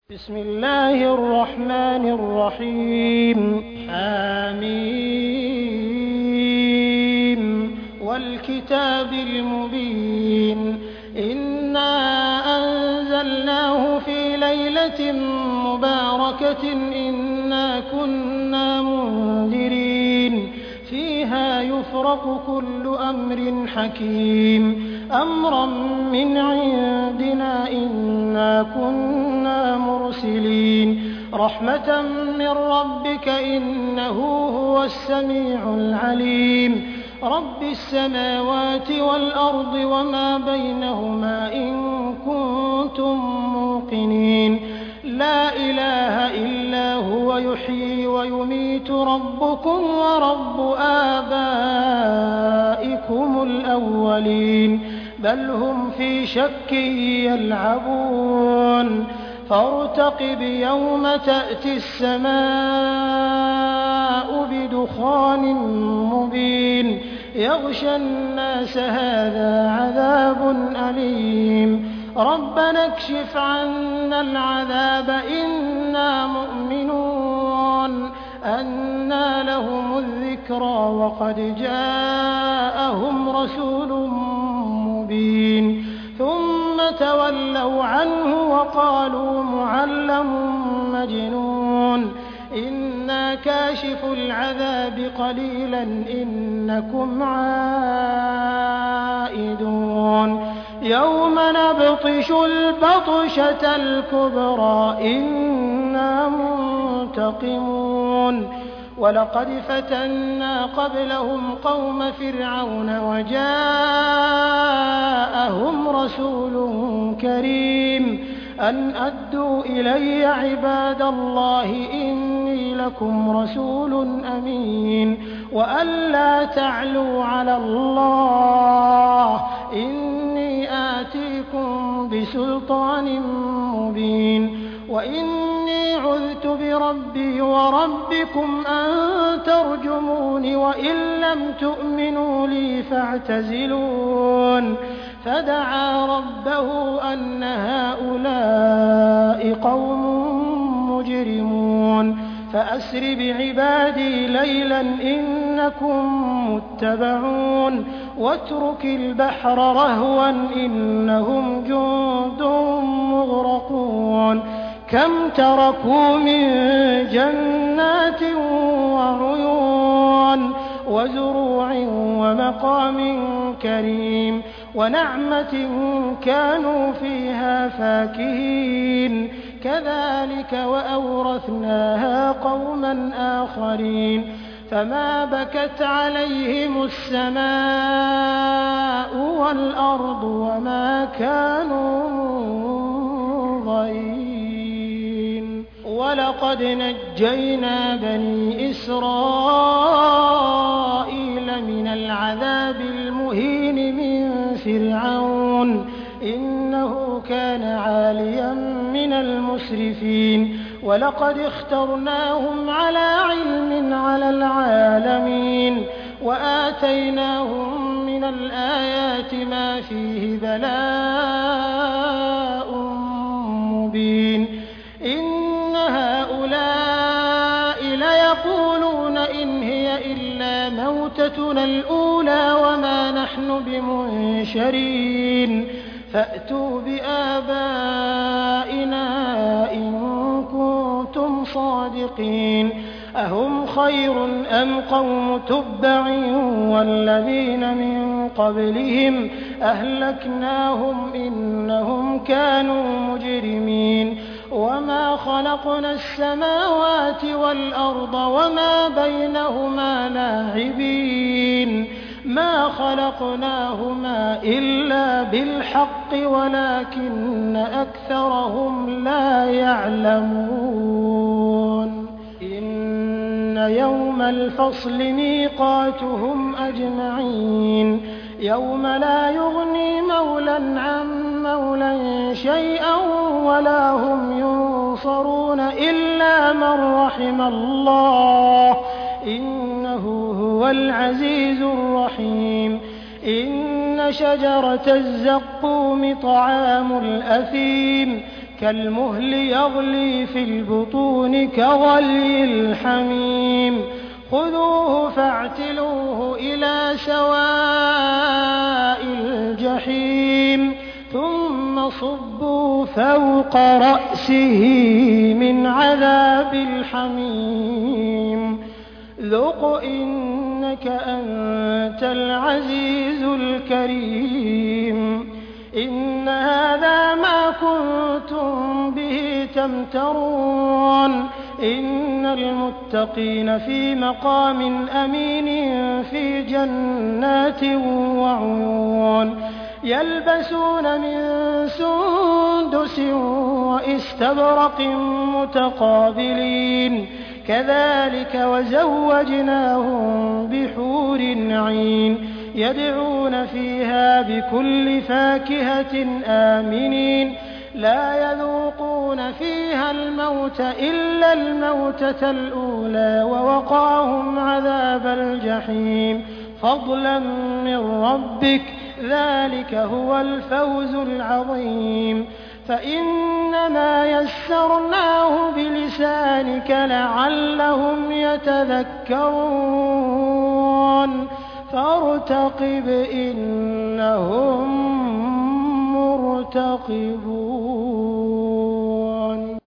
بسم الله الرحمن الرحيم حم والكتاب المبين إنا أنزلناه في ليلة مباركة إنا كنا منذرين فيها يفرق كل أمر حكيم أمرا من عندنا إنا كنا مرسلين رحمة من ربك إنه هو السميع العليم رب السماوات والأرض وما بينهما إن كنتم موقنين لا إله إلا هو يحيي ويميت ربكم ورب آبائكم الأولين بل هم في شك يلعبون فارتقب يوم تأتي السماء بدخان مبين يغشى الناس هذا عذاب أليم ربنا اكشف عنا العذاب إنا مؤمنون أنى لهم الذكرى وقد جاءهم رسول مبين ثم تولوا عنه وقالوا معلم مجنون إنا كاشف العذاب قليلا إنكم عائدون يوم نبطش البطشة الكبرى إنا منتقمون ولقد فتنا قبلهم قوم فرعون وجاءهم رسول كريم أن أدوا إلي عباد الله إني لكم رسول أمين وأن لا تعلوا على الله إني آتيكم بسلطان مبين وإني عذت بربي وربكم أن ترجمون وإن لم تؤمنوا لي فاعتزلون فدعا ربه أن هؤلاء قوم مجرمون فأسر بعبادي ليلا إنكم متبعون واترك البحر رهوا إنهم جند مغرقون كم تركوا من جنات وعيون وزروع ومقام كريم ونعمة كانوا فيها فاكهين كذلك وأورثناها قوما آخرين فما بكت عليهم السماء والأرض وما كانوا منظرين ولقد نجينا بني إسرائيل من العذاب المهين من فرعون إنه كان عاليا من المسرفين ولقد اخترناهم على علم على العالمين وآتيناهم من الآيات ما فيه بلاء مبين إن هؤلاء ليقولون إن هي إلا موتتنا الأولى وما نحن بمنشرين فأتوا بآبائنا إن كنتم صادقين أهم خير أم قوم تبع والذين من قبلهم أهلكناهم إنهم كانوا مجرمين وما خلقنا السماوات والأرض وما بينهما لاعبين ما خلقناهما إلا بالحق ولكن أكثرهم لا يعلمون إن يوم الفصل ميقاتهم أجمعين يوم لا يغني مولى عن مولى شيئا ولا هم ينصرون إلا من رحم الله إنه هو العزيز الرحيم إن شجرة الزقوم طعام الأثيم كالمهل يغلي في البطون كغلي الحميم خذوه فاعتلوه إلى سواء الجحيم ثم صبوا فوق رأسه من عذاب الحميم ذق إنك أنت العزيز الكريم إن هذا ما كنتم به تمترون إن المتقين في مقام أمين في جنات وعيون يلبسون من سندس وإستبرق متقابلين كذلك وزوجناهم بحور عين يدعون فيها بكل فاكهة آمنين لا يذوقون فيها الموت إلا الموتة الأولى ووقاهم عذاب الجحيم فضلا من ربك ذلك هو الفوز العظيم فإنما يسرناه بلسانك لعلهم يتذكرون فارتقب إنهم مرتقبون